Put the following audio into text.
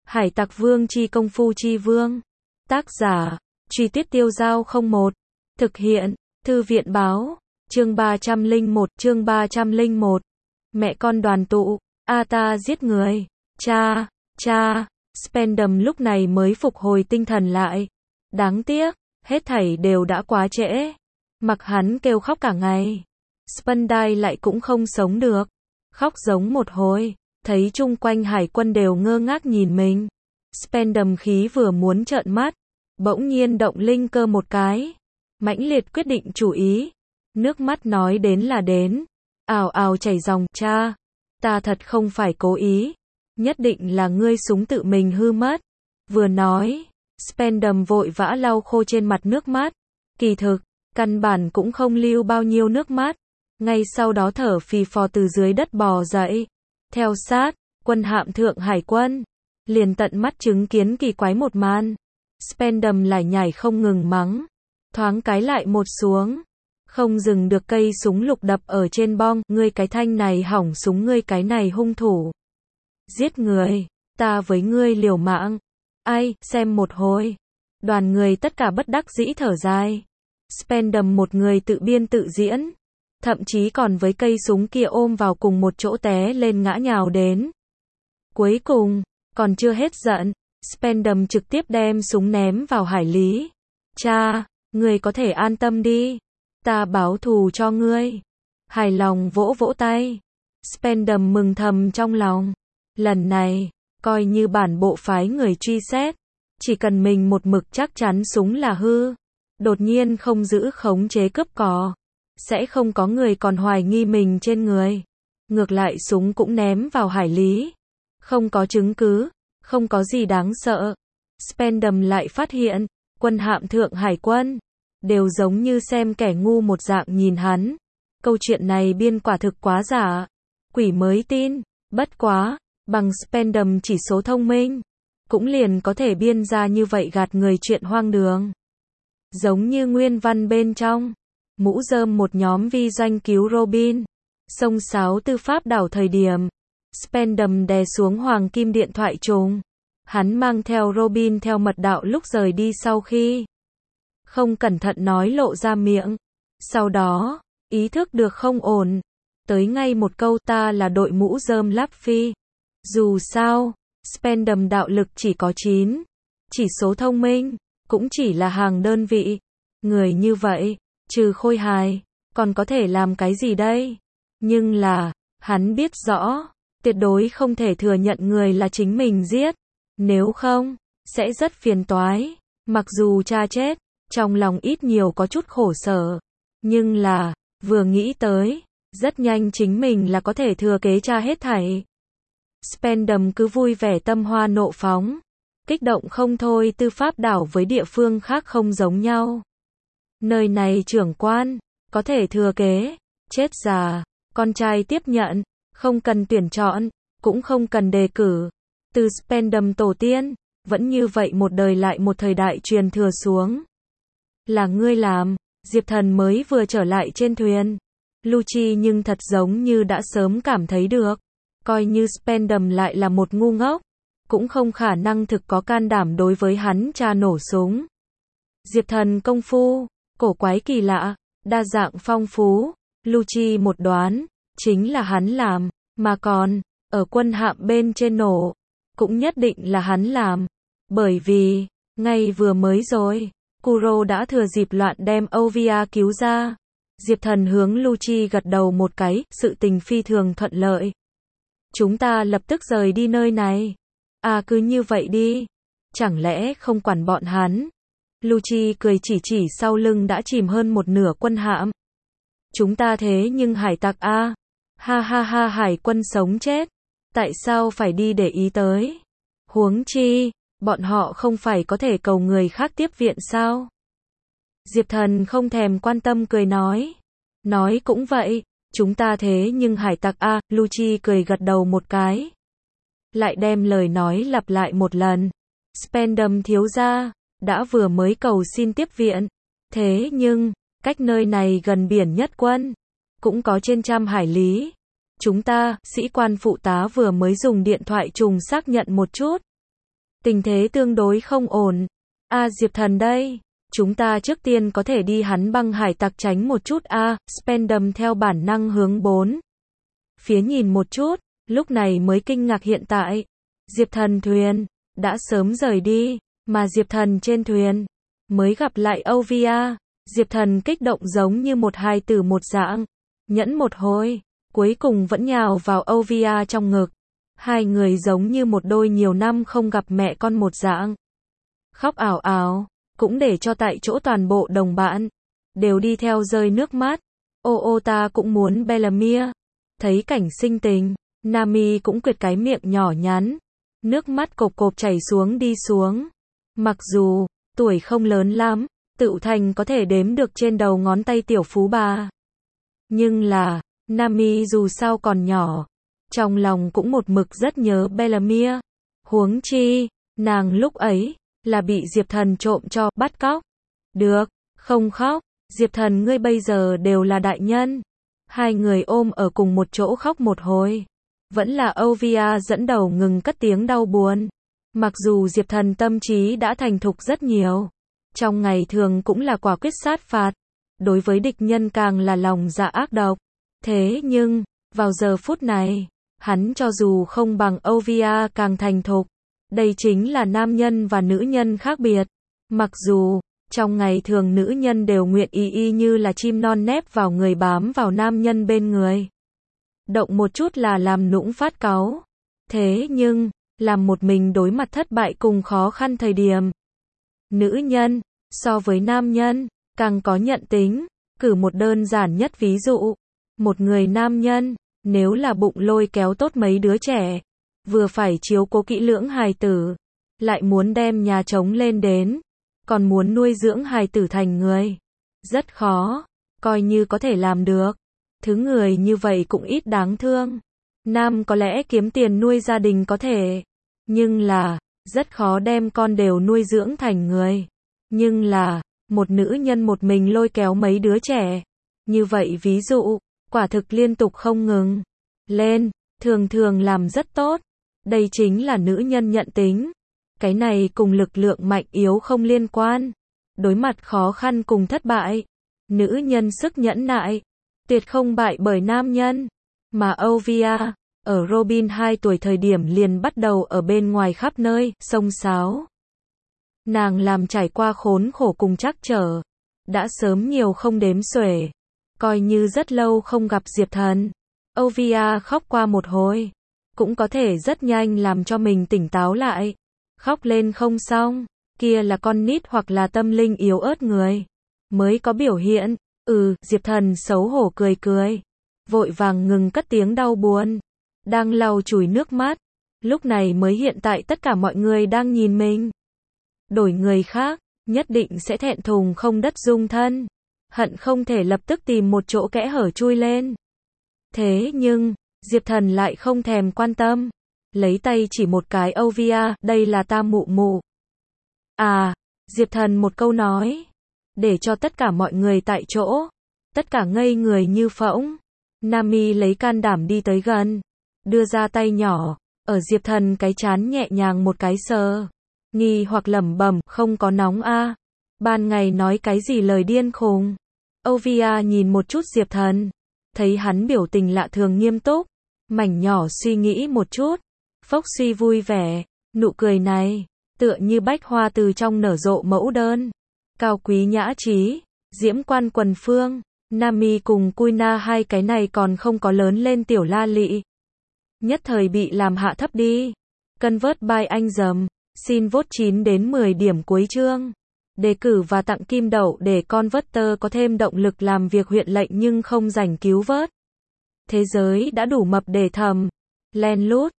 Hải tặc vương chi công phu chi vương. Tác giả, Truy Tuyết Tiêu Giao 01. Thực hiện, Thư viện báo. Chương 301. Mẹ con đoàn tụ. Ta giết người. Cha. Spandam lúc này mới phục hồi tinh thần lại. Đáng tiếc, hết thảy đều đã quá trễ. Mặc hắn kêu khóc cả ngày. Spandai lại cũng không sống được. Khóc giống một hồi. Thấy chung quanh hải quân đều ngơ ngác nhìn mình. Spandam khí vừa muốn trợn mắt. Bỗng nhiên động linh cơ một cái. Mãnh liệt quyết định chủ ý. Nước mắt nói đến là đến. Ào ào chảy ròng. Cha, ta thật không phải cố ý. Nhất định là ngươi súng tự mình hư mất. Vừa nói, Spandam vội vã lau khô trên mặt nước mắt. Kỳ thực, căn bản cũng không lưu bao nhiêu nước mắt. Ngay sau đó thở phì phò từ dưới đất bò dậy. Theo sát, quân hạm thượng hải quân. Liền tận mắt chứng kiến kỳ quái một màn. Spandam lại nhảy không ngừng mắng. Thoáng cái lại một xuống. Không dừng được cây súng lục đập ở trên bong. Ngươi cái thanh này hỏng súng, ngươi cái này hung thủ. Giết người, ta với ngươi liều mạng. Ai, xem một hồi. Đoàn người tất cả bất đắc dĩ thở dài. Spandam một người tự biên tự diễn. Thậm chí còn với cây súng kia ôm vào cùng một chỗ té lên ngã nhào đến. Cuối cùng, còn chưa hết giận, Spandam trực tiếp đem súng ném vào hải lý. Cha, ngươi có thể an tâm đi. Ta báo thù cho ngươi. Hài lòng vỗ vỗ tay. Spandam mừng thầm trong lòng. Lần này, coi như bản bộ phái người truy xét. Chỉ cần mình một mực chắc chắn súng là hư. Đột nhiên không giữ khống chế cướp cò. Sẽ không có người còn hoài nghi mình trên người. Ngược lại súng cũng ném vào hải lý. Không có chứng cứ, không có gì đáng sợ. Spandam lại phát hiện, quân hạm thượng hải quân đều giống như xem kẻ ngu một dạng nhìn hắn. Câu chuyện này biên quả thực quá giả. Quỷ mới tin, bất quá, bằng Spandam chỉ số thông minh, cũng liền có thể biên ra như vậy gạt người chuyện hoang đường. Giống như nguyên văn bên trong, mũ rơm một nhóm vi doanh cứu Robin, xông xáo tư pháp đảo thời điểm, Spandam đè xuống hoàng kim điện thoại trùng. Hắn mang theo Robin theo mật đạo lúc rời đi sau khi không cẩn thận nói lộ ra miệng. Sau đó, ý thức được không ổn. Tới ngay một câu ta là đội mũ rơm Luffy. Dù sao, Spandam đạo lực chỉ có 9. Chỉ số thông minh, cũng chỉ là hàng đơn vị. Người như vậy, trừ khôi hài, còn có thể làm cái gì đây? Nhưng là, hắn biết rõ, tuyệt đối không thể thừa nhận người là chính mình giết. Nếu không, sẽ rất phiền toái. Mặc dù cha chết, trong lòng ít nhiều có chút khổ sở. Nhưng là, vừa nghĩ tới, rất nhanh chính mình là có thể thừa kế cha hết thảy. Spandam cứ vui vẻ tâm hoa nộ phóng. Kích động không thôi. Tư pháp đảo với địa phương khác không giống nhau. Nơi này trưởng quan, có thể thừa kế, chết già, con trai tiếp nhận, không cần tuyển chọn, cũng không cần đề cử. Từ Spandam tổ tiên, vẫn như vậy một đời lại một thời đại truyền thừa xuống. Là ngươi làm. Diệp Thần mới vừa trở lại trên thuyền. Lucci nhưng thật giống như đã sớm cảm thấy được. Coi như Spandam lại là một ngu ngốc, cũng không khả năng thực có can đảm đối với hắn cha nổ súng. Diệp Thần công phu, cổ quái kỳ lạ, đa dạng phong phú. Lucci một đoán, chính là hắn làm, mà còn, ở quân hạm bên trên nổ, cũng nhất định là hắn làm. Bởi vì, ngay vừa mới rồi, Kuro đã thừa dịp loạn đem Ovia cứu ra. Diệp Thần hướng Lucci gật đầu một cái, sự tình phi thường thuận lợi. Chúng ta lập tức rời đi nơi này. Cứ như vậy đi. Chẳng lẽ không quản bọn hắn? Lucci cười chỉ sau lưng đã chìm hơn một nửa quân hạm. Chúng ta thế nhưng hải tặc ha ha hải quân sống chết. Tại sao phải đi để ý tới? Huống chi, bọn họ không phải có thể cầu người khác tiếp viện sao? Diệp Thần không thèm quan tâm cười nói. Nói cũng vậy, chúng ta thế nhưng hải tặc Lucci cười gật đầu một cái. Lại đem lời nói lặp lại một lần. Spandam thiếu gia, đã vừa mới cầu xin tiếp viện. Thế nhưng, cách nơi này gần biển nhất quân, cũng có trên 100 hải lý. Chúng ta, sĩ quan phụ tá vừa mới dùng điện thoại trùng xác nhận một chút. Tình thế tương đối không ổn. Diệp Thần đây. Chúng ta trước tiên có thể đi hắn băng hải tặc tránh một chút Spendam theo bản năng hướng 4 phía nhìn một chút, lúc này mới kinh ngạc hiện tại. Diệp Thần thuyền đã sớm rời đi, mà Diệp Thần trên thuyền mới gặp lại Ovia. Diệp Thần kích động giống như một hài tử một dạng, nhẫn một hồi, cuối cùng vẫn nhào vào Ovia trong ngực. Hai người giống như một đôi nhiều năm không gặp mẹ con một dạng. Khóc ảo ảo, cũng để cho tại chỗ toàn bộ đồng bạn đều đi theo rơi nước mắt. Ta cũng muốn Bellamia. Thấy cảnh sinh tình, Nami cũng quệt cái miệng nhỏ nhắn, nước mắt cộp cộp chảy xuống đi xuống. Mặc dù tuổi không lớn lắm, Tựu Thành có thể đếm được trên đầu ngón tay tiểu phú bà. Nhưng là, Nami dù sao còn nhỏ, trong lòng cũng một mực rất nhớ Bellamia. Huống chi, nàng lúc ấy là bị Diệp Thần trộm cho bắt cóc. Được, không khóc, Diệp Thần ngươi bây giờ đều là đại nhân. Hai người ôm ở cùng một chỗ khóc một hồi. Vẫn là Ovia dẫn đầu ngừng cất tiếng đau buồn. Mặc dù Diệp Thần tâm trí đã thành thục rất nhiều, trong ngày thường cũng là quả quyết sát phạt, đối với địch nhân càng là lòng dạ ác độc. Thế nhưng, vào giờ phút này, hắn cho dù không bằng Ovia càng thành thục. Đây chính là nam nhân và nữ nhân khác biệt. Mặc dù, trong ngày thường nữ nhân đều nguyện y như là chim non nép vào người bám vào nam nhân bên người. Động một chút là làm nũng phát cáu. Thế nhưng, làm một mình đối mặt thất bại cùng khó khăn thời điểm. Nữ nhân, so với nam nhân, càng có nhận tính. Cử một đơn giản nhất ví dụ. Một người nam nhân, nếu là bụng lôi kéo tốt mấy đứa trẻ, vừa phải chiếu cố kỹ lưỡng hài tử, lại muốn đem nhà trống lên đến, còn muốn nuôi dưỡng hài tử thành người. Rất khó, coi như có thể làm được. Thứ người như vậy cũng ít đáng thương. Nam có lẽ kiếm tiền nuôi gia đình có thể, nhưng là, rất khó đem con đều nuôi dưỡng thành người. Nhưng là, một nữ nhân một mình lôi kéo mấy đứa trẻ. Như vậy ví dụ, quả thực liên tục không ngừng lên, thường thường làm rất tốt. Đây chính là nữ nhân nhận tính. Cái này cùng lực lượng mạnh yếu không liên quan. Đối mặt khó khăn cùng thất bại, nữ nhân sức nhẫn nại, tuyệt không bại bởi nam nhân. Mà Ovia, ở Robin 2 tuổi thời điểm liền bắt đầu ở bên ngoài khắp nơi, xông xáo. Nàng làm trải qua khốn khổ cùng trắc trở, đã sớm nhiều không đếm xuể. Coi như rất lâu không gặp Diệp Thần, Ovia khóc qua một hồi, cũng có thể rất nhanh làm cho mình tỉnh táo lại. Khóc lên không xong, kia là con nít hoặc là tâm linh yếu ớt người mới có biểu hiện. Diệp Thần xấu hổ cười cười, vội vàng ngừng cất tiếng đau buồn, đang lau chùi nước mắt. Lúc này mới hiện tại tất cả mọi người đang nhìn mình. Đổi người khác, nhất định sẽ thẹn thùng không đất dung thân, hận không thể lập tức tìm một chỗ kẽ hở chui lên. Thế nhưng, Diệp Thần lại không thèm quan tâm, lấy tay chỉ một cái Ovia, đây là ta mụ mụ. Diệp Thần một câu nói, để cho tất cả mọi người tại chỗ, tất cả ngây người như phỗng. Nami lấy can đảm đi tới gần, đưa ra tay nhỏ, ở Diệp Thần cái trán nhẹ nhàng một cái sờ, nghi hoặc lẩm bẩm, không có nóng ban ngày nói cái gì lời điên khùng. Ovia nhìn một chút Diệp Thần, thấy hắn biểu tình lạ thường nghiêm túc, mảnh nhỏ suy nghĩ một chút, phốc suy vui vẻ, nụ cười này, tựa như bách hoa từ trong nở rộ mẫu đơn, cao quý nhã trí, diễm quan quần phương. Nami cùng Kuina hai cái này còn không có lớn lên tiểu la lị, nhất thời bị làm hạ thấp đi. Convert by anh dầm, xin vote 9 đến 10 điểm cuối chương. Đề cử và tặng kim đậu để Converter có thêm động lực làm việc huyện lệnh nhưng không rảnh cứu vớt. Thế giới đã đủ mập để thầm, len lút.